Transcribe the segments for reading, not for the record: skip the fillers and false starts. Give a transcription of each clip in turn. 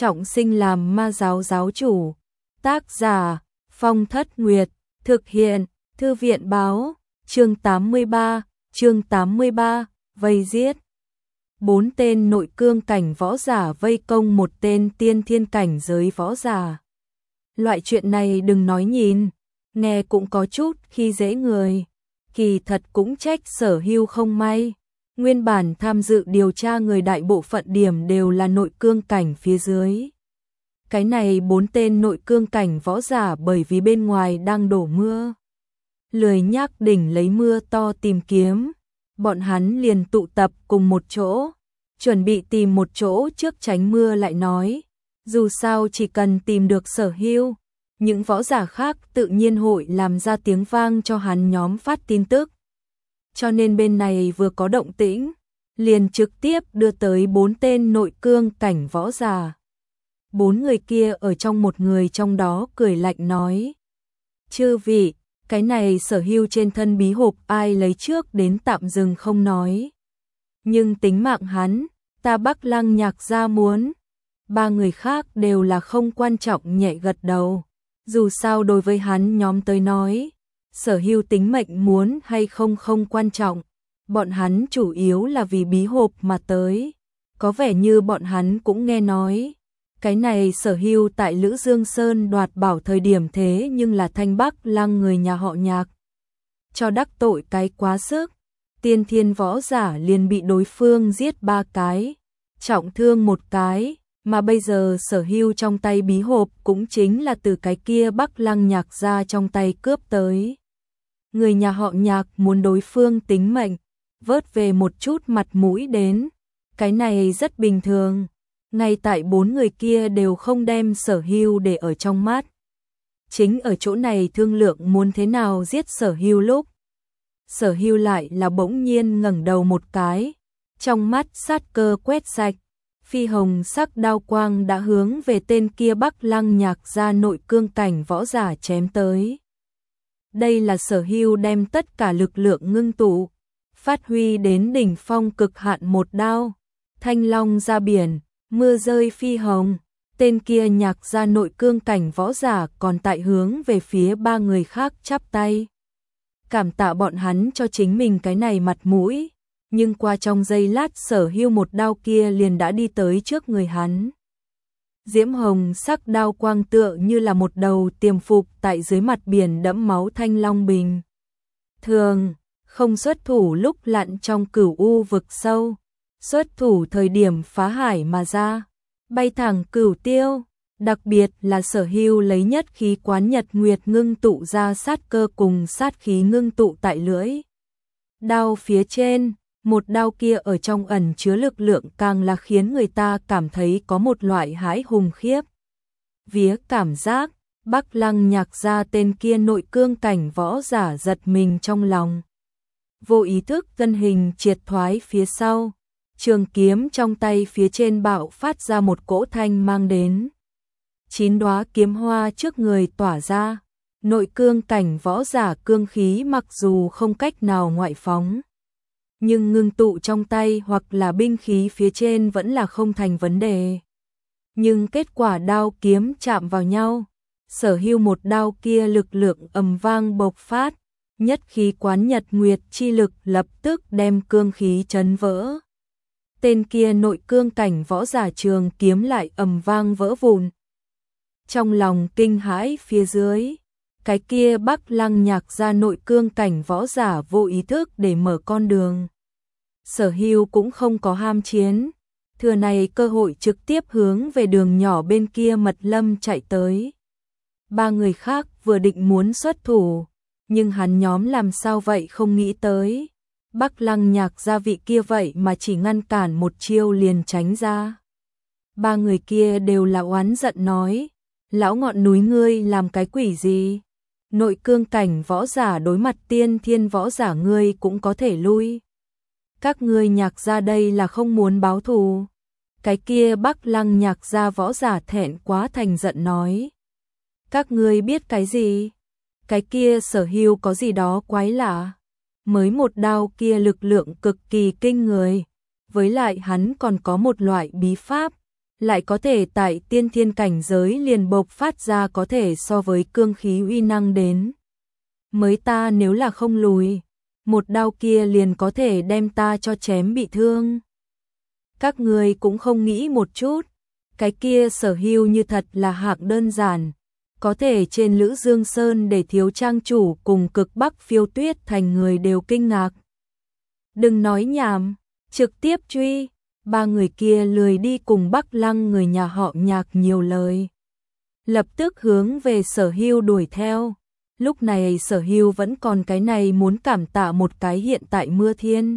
trọng sinh làm ma giáo giáo chủ. Tác giả Phong Thất Nguyệt, thực hiện Thư viện báo, chương 83, vây giết. 4 tên nội cương cảnh võ giả vây công một tên tiên thiên cảnh giới võ giả. Loại chuyện này đừng nói nhìn, nghe cũng có chút khi dễ người. Kỳ thật cũng trách Sở Hưu không may. Nguyên bản tham dự điều tra người đại bộ phận điểm đều là nội cương cảnh phía dưới. Cái này 4 tên nội cương cảnh võ giả bởi vì bên ngoài đang đổ mưa, lười nhác đỉnh lấy mưa to tìm kiếm. Bọn hắn liền tụ tập cùng một chỗ, chuẩn bị tìm một chỗ trước tránh mưa lại nói. Dù sao chỉ cần tìm được Sở Hưu, những võ giả khác tự nhiên hội làm ra tiếng vang cho hắn nhóm phát tin tức. Cho nên bên này vừa có động tĩnh, liền trực tiếp đưa tới 4 tên nội cương cảnh võ giả. 4 người kia ở trong một người trong đó cười lạnh nói: "Chư vị, cái này Sở Hưu trên thân bí hộp ai lấy trước đến tạm dừng không nói. Nhưng tính mạng hắn, ta Bắc Lăng Nhạc gia muốn." 3 người khác đều là không quan trọng nhẹ gật đầu. Dù sao đối với hắn nhóm tới nói, Sở Hưu tính mệnh muốn hay không không quan trọng. Bọn hắn chủ yếu là vì bí hộp mà tới. Có vẻ như bọn hắn cũng nghe nói, cái này Sở Hưu tại Lữ Dương Sơn đoạt bảo thời điểm thế nhưng là Thanh Bắc Lăng người nhà họ Nhạc. Cho đắc tội cái quá sức, tiên thiên võ giả liền bị đối phương giết 3 cái, trọng thương 1 cái. Mà bây giờ Sở Hưu trong tay bí hộp cũng chính là từ cái kia Bắc Lăng Nhạc ra trong tay cướp tới. Người nhà họ Nhạc muốn đối phương tính mệnh, vớt về một chút mặt mũi đến. Cái này rất bình thường. Ngay tại 4 người kia đều không đem Sở Hưu để ở trong mắt. Chính ở chỗ này thương lượng muốn thế nào giết Sở Hưu lúc, Sở Hưu lại là bỗng nhiên ngẩng đầu một cái, trong mắt sát cơ quét sạch. Phi hồng sắc đao quang đã hướng về tên kia Bắc Lăng Nhạc ra nội cương cảnh võ giả chém tới. Đây là Sở Hưu đem tất cả lực lượng ngưng tụ, phát huy đến đỉnh phong cực hạn một đao. Thanh long ra biển, mưa rơi phi hồng. Tên kia Nhạc ra nội cương cảnh võ giả còn tại hướng về phía 3 người khác chắp tay. Cảm tạ bọn hắn cho chính mình cái này mặt mũi. Nhưng qua trong giây lát Sở Hưu một đao kia liền đã đi tới trước người hắn. Diễm hồng sắc đao quang tựa như là một đầu tiềm phục tại dưới mặt biển đẫm máu thanh long bình. Thường, không xuất thủ lúc lặn trong cửu u vực sâu, xuất thủ thời điểm phá hải mà ra, bay thẳng cửu tiêu. Đặc biệt là Sở Hưu lấy nhất khí quán nhật nguyệt ngưng tụ ra sát cơ cùng sát khí ngưng tụ tại lưỡi đao phía trên. Một đao kia ở trong ẩn chứa lực lượng càng là khiến người ta cảm thấy có một loại hãi hùng khiếp vía cảm giác. Bắc Lăng Nhạc ra tên kia nội cương cảnh võ giả giật mình trong lòng, vô ý thức thân hình triệt thoái phía sau, trường kiếm trong tay phía trên bạo phát ra một cỗ thanh mang đến. 9 đóa kiếm hoa trước người tỏa ra, nội cương cảnh võ giả cương khí mặc dù không cách nào ngoại phóng, nhưng ngưng tụ trong tay hoặc là binh khí phía trên vẫn là không thành vấn đề. Nhưng kết quả đao kiếm chạm vào nhau, Sở Hưu một đao kia lực lượng ầm vang bộc phát, nhất khí quán nhật nguyệt chi lực lập tức đem cương khí chấn vỡ. Tên kia nội cương cảnh võ giả trường kiếm lại ầm vang vỡ vụn. Trong lòng kinh hãi phía dưới, cái kia Bắc Lăng Nhạc ra nội cương cảnh võ giả vô ý thức để mở con đường. Sở Hưu cũng không có ham chiến, thừa này cơ hội trực tiếp hướng về đường nhỏ bên kia mật lâm chạy tới. 3 người khác vừa định muốn xuất thủ, nhưng hắn nhóm làm sao vậy không nghĩ tới. Bắc Lăng Nhạc gia vị kia vậy mà chỉ ngăn cản một chiêu liền tránh ra. 3 người kia đều là oán giận nói: "Lão ngọn núi ngươi làm cái quỷ gì? Nội cương cảnh võ giả đối mặt tiên thiên võ giả ngươi cũng có thể lui. Các ngươi Nhạc gia đây là không muốn báo thù." Cái kia Bắc Lăng Nhạc gia võ giả thẹn quá thành giận nói: "Các ngươi biết cái gì? Cái kia Sở Hưu có gì đó quái lạ. Mới một đao kia lực lượng cực kỳ kinh người, với lại hắn còn có một loại bí pháp, lại có thể tại tiên thiên cảnh giới liền bộc phát ra có thể so với cương khí uy năng đến. Mới ta nếu là không lùi, một đao kia liền có thể đem ta cho chém bị thương. Các người cũng không nghĩ một chút, cái kia Sở Hưu như thật là hạng đơn giản, có thể trên Lữ Dương Sơn để thiếu trang chủ cùng Cực Bắc Phiêu Tuyết thành người đều kinh ngạc. Đừng nói nhảm, trực tiếp truy. Ba người kia lười đi cùng Bắc Lăng người nhà họ Nhạc nhiều lời, lập tức hướng về Sở Hưu đuổi theo. Lúc này Sở Hưu vẫn còn cái này muốn cảm tạ một cái hiện tại mưa thiên.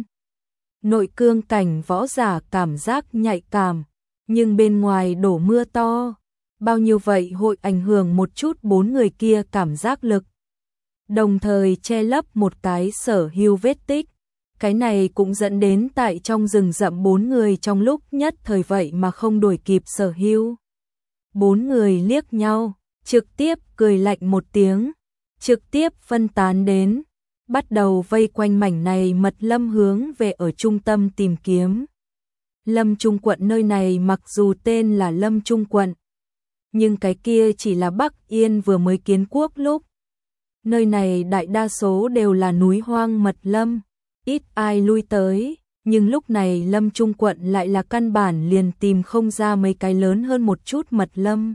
Nội cương cảnh võ giả cảm giác nhạy cảm, nhưng bên ngoài đổ mưa to, bao nhiêu vậy hội ảnh hưởng một chút bốn người kia cảm giác lực. Đồng thời che lấp một cái Sở Hưu vết tích. Cái này cũng dẫn đến tại trong rừng rậm bốn người trong lúc nhất thời vậy mà không đuổi kịp Sở Hưu. Bốn người liếc nhau, trực tiếp cười lạnh một tiếng, trực tiếp phân tán đến, bắt đầu vây quanh mảnh này mật lâm hướng về ở trung tâm tìm kiếm. Lâm Trung quận nơi này mặc dù tên là Lâm Trung quận, nhưng cái kia chỉ là Bắc Yên vừa mới kiến quốc lúc. Nơi này đại đa số đều là núi hoang mật lâm, ít ai lui tới, nhưng lúc này Lâm Trung quận lại là căn bản liền tìm không ra mấy cái lớn hơn một chút mật lâm.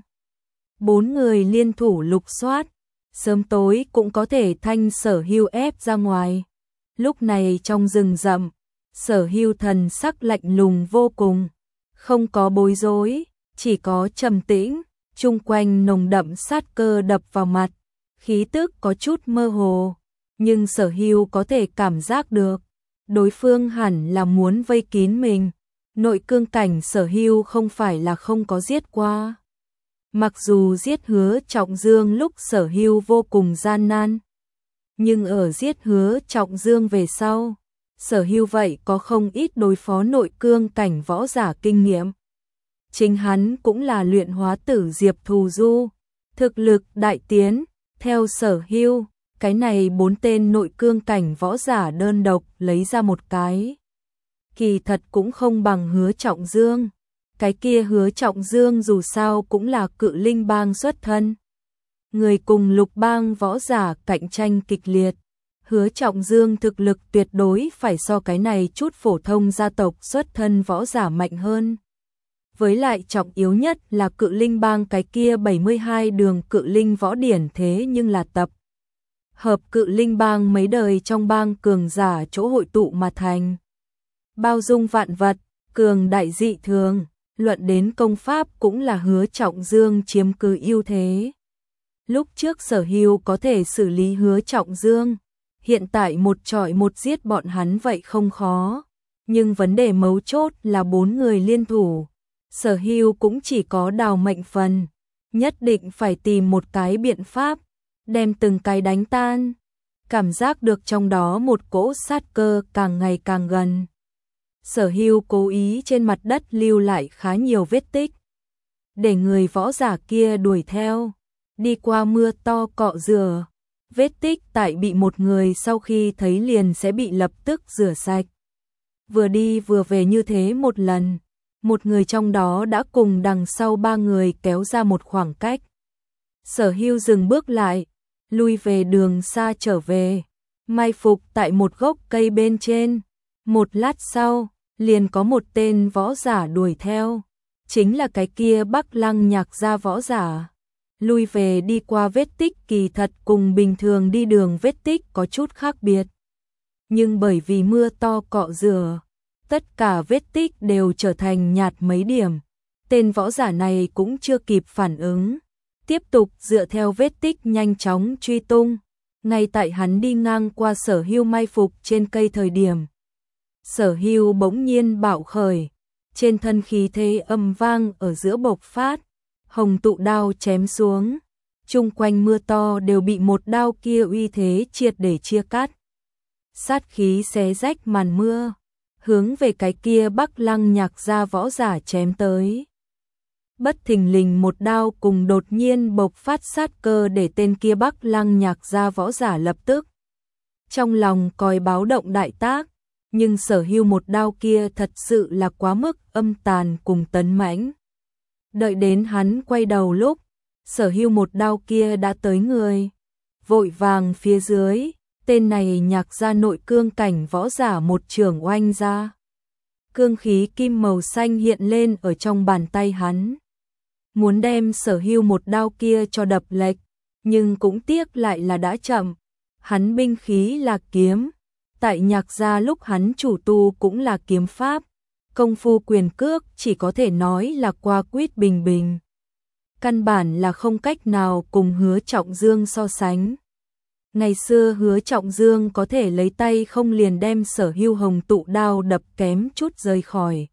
Bốn người liên thủ lục soát, sớm tối cũng có thể thanh Sở Hưu ép ra ngoài. Lúc này trong rừng rậm, Sở Hưu thần sắc lạnh lùng vô cùng, không có bối rối, chỉ có trầm tĩnh, chung quanh nồng đậm sát cơ đập vào mặt, khí tức có chút mơ hồ, nhưng Sở Hưu có thể cảm giác được, đối phương hẳn là muốn vây kín mình. Nội cương cảnh Sở Hưu không phải là không có giết qua. Mặc dù giết Hứa Trọng Dương lúc Sở Hưu vô cùng gian nan, nhưng ở giết Hứa Trọng Dương về sau, Sở Hưu vậy có không ít đối phó nội cương cảnh võ giả kinh nghiệm. Chính hắn cũng là luyện hóa tử Diệp Thù Du, thực lực đại tiến, theo Sở Hưu, cái này bốn tên nội cương cảnh võ giả đơn độc lấy ra một cái. Kỳ thật cũng không bằng Hứa Trọng Dương. Cái kia Hứa Trọng Dương dù sao cũng là Cự Linh bang xuất thân. Người cùng Lục bang võ giả cạnh tranh kịch liệt. Hứa Trọng Dương thực lực tuyệt đối phải so cái này chút phổ thông gia tộc xuất thân võ giả mạnh hơn. Với lại trọng yếu nhất là Cự Linh bang cái kia 72 đường Cự Linh võ điển thế nhưng là tập hợp Cự Linh bang mấy đời trong bang cường giả chỗ hội tụ mà thành. Bao dung vạn vật, cường đại dị thường, luận đến công pháp cũng là Hứa Trọng Dương chiếm cứ ưu thế. Lúc trước Sở Hưu có thể xử lý Hứa Trọng Dương, hiện tại một chọi một giết bọn hắn vậy không khó, nhưng vấn đề mấu chốt là bốn người liên thủ. Sở Hưu cũng chỉ có đào mệnh phần, nhất định phải tìm một cái biện pháp, đem từng cái đánh tan. Cảm giác được trong đó một cỗ sát cơ càng ngày càng gần. Sở Hưu cố ý trên mặt đất lưu lại khá nhiều vết tích, để người võ giả kia đuổi theo, đi qua mưa to cọ rửa. Vết tích tại bị một người sau khi thấy liền sẽ bị lập tức rửa sạch. Vừa đi vừa về như thế một lần, một người trong đó đã cùng đằng sau ba người kéo ra một khoảng cách. Sở Hưu dừng bước lại, lui về đường xa trở về, mai phục tại một gốc cây bên trên. Một lát sau, liền có một tên võ giả đuổi theo, chính là cái kia Bắc Lăng Nhạc gia võ giả. Lui về đi qua vết tích kỳ thật cùng bình thường đi đường vết tích có chút khác biệt. Nhưng bởi vì mưa to cọ rửa, tất cả vết tích đều trở thành nhạt mấy điểm. Tên võ giả này cũng chưa kịp phản ứng, tiếp tục dựa theo vết tích nhanh chóng truy tung. Ngay tại hắn đi ngang qua Sở Hưu mai phục trên cây thời điểm, Sở Hưu bỗng nhiên bạo khởi, trên thân khí thế âm vang ở giữa bộc phát, hồng tụ đao chém xuống, chung quanh mưa to đều bị một đao kia uy thế triệt để chia cắt. Sát khí xé rách màn mưa, hướng về cái kia Bắc Lăng Nhạc gia võ giả chém tới. Bất thình lình một đao cùng đột nhiên bộc phát sát cơ để tên kia Bắc Lăng Nhạc gia võ giả lập tức trong lòng còi báo động đại tác, nhưng Sở Hưu một đao kia thật sự là quá mức âm tàn cùng tấn mãnh. Đợi đến hắn quay đầu lúc, Sở Hưu một đao kia đã tới người. Vội vàng phía dưới, tên này nhạc ra nội cương cảnh võ giả một chưởng oanh ra. Cương khí kim màu xanh hiện lên ở trong bàn tay hắn. Muốn đem Sở Hưu một đao kia cho đập lệch, nhưng cũng tiếc lại là đã chậm. Hắn binh khí là kiếm, tại nhạc gia lúc hắn chủ tu cũng là kiếm pháp, công phu quyền cước chỉ có thể nói là qua quýt bình bình. Căn bản là không cách nào cùng Hứa Trọng Dương so sánh. Ngày xưa Hứa Trọng Dương có thể lấy tay không liền đem Sở Hưu hồng tụ đao đập kém chút rời khỏi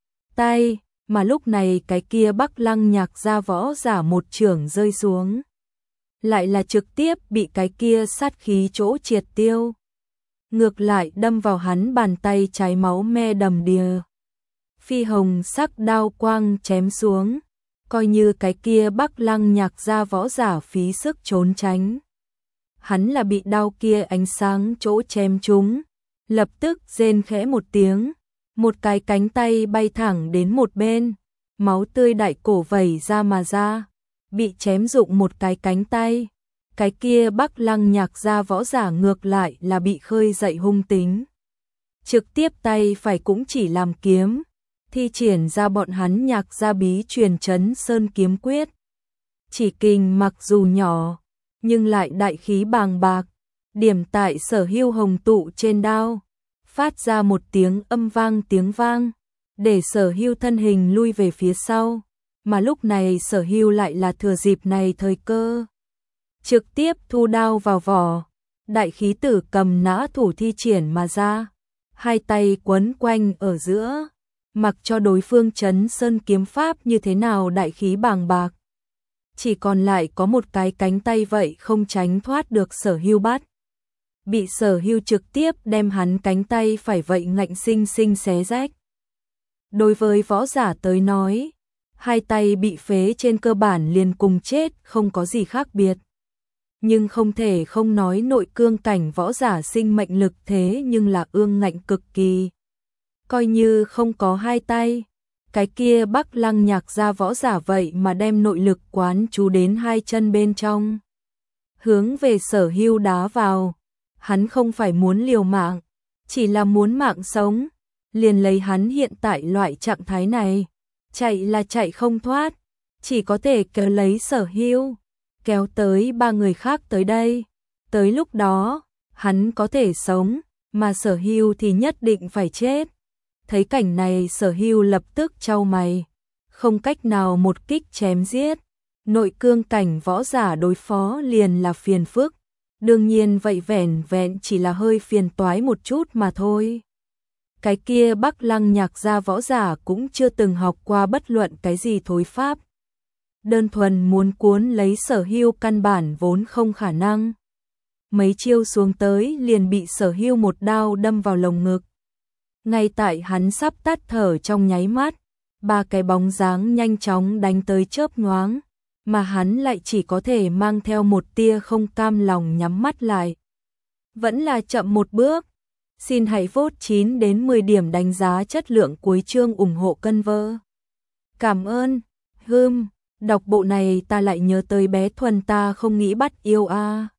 tay, mà lúc này cái kia Bắc Lăng nhạc gia võ giả một chưởng rơi xuống. Lại là trực tiếp bị cái kia sát khí chỗ triệt tiêu. Ngược lại đâm vào hắn bàn tay trái máu me đầm đìa. Phi hồng sắc đao quang chém xuống, coi như cái kia Bắc Lăng nhạc gia võ giả phí sức trốn tránh. Hắn là bị đao kia ánh sáng chỗ chém trúng, lập tức rên khẽ một tiếng, một cái cánh tay bay thẳng đến một bên, máu tươi đại cổ vẩy ra mà ra, bị chém rụng một cái cánh tay. Cái kia Bắc Lăng nhạc gia võ giả ngược lại là bị khơi dậy hung tính. Trực tiếp tay phải cũng chỉ làm kiếm, thi triển ra bọn hắn nhạc gia bí truyền chấn sơn kiếm quyết. Chỉ kình mặc dù nhỏ, nhưng lại đại khí bàng bạc, điểm tại Sở Hưu hồng tụ trên đao, phát ra một tiếng âm vang tiếng vang, để Sở Hưu thân hình lui về phía sau, mà lúc này Sở Hưu lại là thừa dịp này thời cơ. Trực tiếp thu đao vào vỏ, đại khí tử cầm nã thủ thi triển mà ra, hai tay quấn quanh ở giữa, mặc cho đối phương chấn sơn kiếm pháp như thế nào đại khí bàng bạc. Chỉ còn lại có một cái cánh tay vậy không tránh thoát được Sở Hưu bắt. Bị Sở Hưu trực tiếp đem hắn cánh tay phải vậy ngạnh sinh sinh xé rách. Đối với võ giả tới nói, hai tay bị phế trên cơ bản liền cùng chết không có gì khác biệt. Nhưng không thể không nói nội cương cảnh võ giả sinh mệnh lực thế nhưng là ương ngạnh cực kỳ. Coi như không có hai tay, cái kia Bắc Lăng nhạc gia võ giả vậy mà đem nội lực quán chú đến hai chân bên trong. Hướng về Sở Hưu đá vào, hắn không phải muốn liều mạng, chỉ là muốn mạng sống, liền lấy hắn hiện tại loại trạng thái này, chạy là chạy không thoát, chỉ có thể kéo lấy Sở Hưu, kéo tới ba người khác tới đây, tới lúc đó, hắn có thể sống, mà Sở Hưu thì nhất định phải chết. Thấy cảnh này Sở Hưu lập tức chau mày, không cách nào một kích chém giết, nội cương cảnh võ giả đối phó liền là phiền phức, đương nhiên vậy vẻn vẹn chỉ là hơi phiền toái một chút mà thôi. Cái kia Bắc Lăng nhạc gia võ giả cũng chưa từng học qua bất luận cái gì thối pháp. Đơn thuần muốn cuốn lấy Sở Hưu căn bản vốn không khả năng. Mấy chiêu xuống tới liền bị Sở Hưu một đao đâm vào lồng ngực. Ngay tại hắn sắp tắt thở trong nháy mắt, ba cái bóng dáng nhanh chóng đánh tới chớp nhoáng, mà hắn lại chỉ có thể mang theo một tia không cam lòng nhắm mắt lại. Vẫn là chậm một bước. Xin hãy vote 9 đến 10 điểm đánh giá chất lượng cuối chương ủng hộ cân vơ. Cảm ơn. Đọc bộ này ta lại nhớ tới bé Thuần ta không nghĩ bắt yêu a.